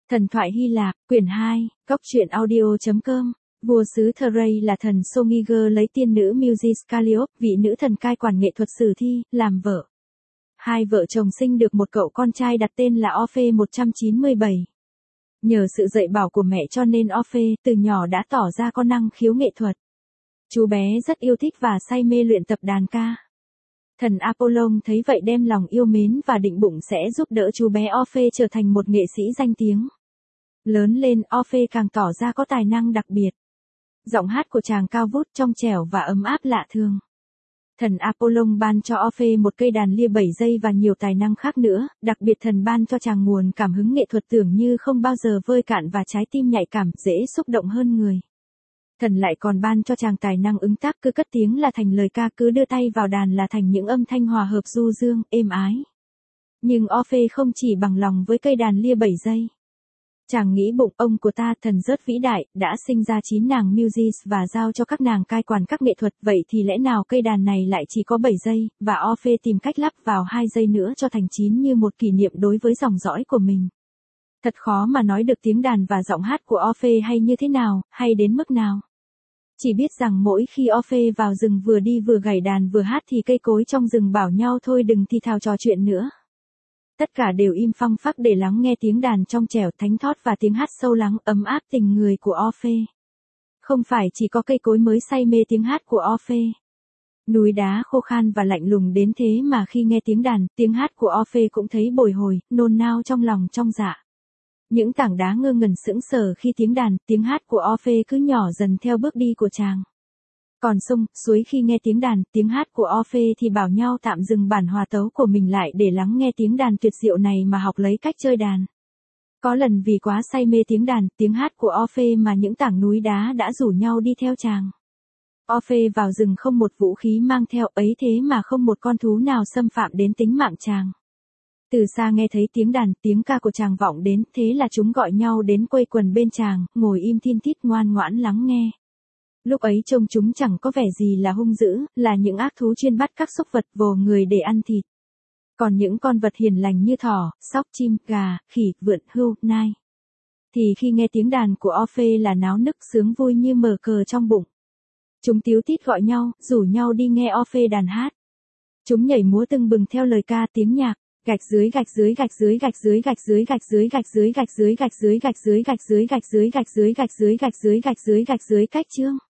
Thần thoại Hy Lạp, quyển 2, góc truyện audio.com. Vua xứ Thrace là thần Soniger lấy tiên nữ Muses Calliope, vị nữ thần cai quản nghệ thuật sử thi, làm vợ. Hai vợ chồng sinh được một cậu con trai đặt tên là Orpheus 197. Nhờ sự dạy bảo của mẹ cho nên Orpheus từ nhỏ đã tỏ ra có năng khiếu nghệ thuật. Chú bé rất yêu thích và say mê luyện tập đàn ca. Thần Apollon thấy vậy đem lòng yêu mến và định bụng sẽ giúp đỡ chú bé Orpheus trở thành một nghệ sĩ danh tiếng. Lớn lên, Orpheus càng tỏ ra có tài năng đặc biệt. Giọng hát của chàng cao vút trong trẻo và ấm áp lạ thường. Thần Apollon ban cho Orpheus một cây đàn lia 7 dây và nhiều tài năng khác nữa, đặc biệt thần ban cho chàng nguồn cảm hứng nghệ thuật tưởng như không bao giờ vơi cạn và trái tim nhạy cảm, dễ xúc động hơn người. Thần lại còn ban cho chàng tài năng ứng tác, cứ cất tiếng là thành lời ca, cứ đưa tay vào đàn là thành những âm thanh hòa hợp du dương, êm ái. Nhưng Orpheus không chỉ bằng lòng với cây đàn lia 7 dây. Chàng nghĩ bụng, ông của ta, thần rất vĩ đại, đã sinh ra 9 nàng Muses và giao cho các nàng cai quản các nghệ thuật, vậy thì lẽ nào cây đàn này lại chỉ có 7 dây, và Orpheus tìm cách lắp vào 2 dây nữa cho thành 9 như một kỷ niệm đối với dòng dõi của mình. Thật khó mà nói được tiếng đàn và giọng hát của Orpheus hay như thế nào, hay đến mức nào. Chỉ biết rằng mỗi khi Orpheus vào rừng vừa đi vừa gảy đàn vừa hát thì cây cối trong rừng bảo nhau thôi đừng thì thào trò chuyện nữa. Tất cả đều im phăng phắc để lắng nghe tiếng đàn trong trẻo thánh thót và tiếng hát sâu lắng ấm áp tình người của Orpheus. Không phải chỉ có cây cối mới say mê tiếng hát của Orpheus. Núi đá khô khan và lạnh lùng đến thế mà khi nghe tiếng đàn, tiếng hát của Orpheus cũng thấy bồi hồi, nôn nao trong lòng trong dạ. Những tảng đá ngơ ngẩn sững sờ khi tiếng hát của Orpheus cứ nhỏ dần theo bước đi của chàng. Còn sông, suối khi nghe tiếng đàn, tiếng hát của Orpheus thì bảo nhau tạm dừng bản hòa tấu của mình lại để lắng nghe tiếng đàn tuyệt diệu này mà học lấy cách chơi đàn. Có lần vì quá say mê tiếng đàn, tiếng hát của Orpheus mà những tảng núi đá đã rủ nhau đi theo chàng. Orpheus vào rừng không một vũ khí mang theo, ấy thế mà không một con thú nào xâm phạm đến tính mạng chàng. Từ xa nghe thấy tiếng đàn, tiếng ca của chàng vọng đến, thế là chúng gọi nhau đến quây quần bên chàng, ngồi im thin thít ngoan ngoãn lắng nghe. Lúc ấy trông chúng chẳng có vẻ gì là hung dữ, là những ác thú chuyên bắt các súc vật vồ người để ăn thịt. Còn những con vật hiền lành như thỏ, sóc, chim, gà, khỉ, vượn, hươu, nai. Thì khi nghe tiếng đàn của Orpheus là náo nức sướng vui như mở cờ trong bụng. Chúng tíu tít gọi nhau, rủ nhau đi nghe Orpheus đàn hát. Chúng nhảy múa tưng bừng theo lời ca tiếng nhạc. Gạch dưới gạch dưới gạch dưới gạch dưới gạch dưới gạch dưới gạch dưới gạch dưới gạch dưới gạch dưới gạch dưới gạch dưới gạch dưới gạch dưới gạch dưới gạch dưới gạch dưới cách chương.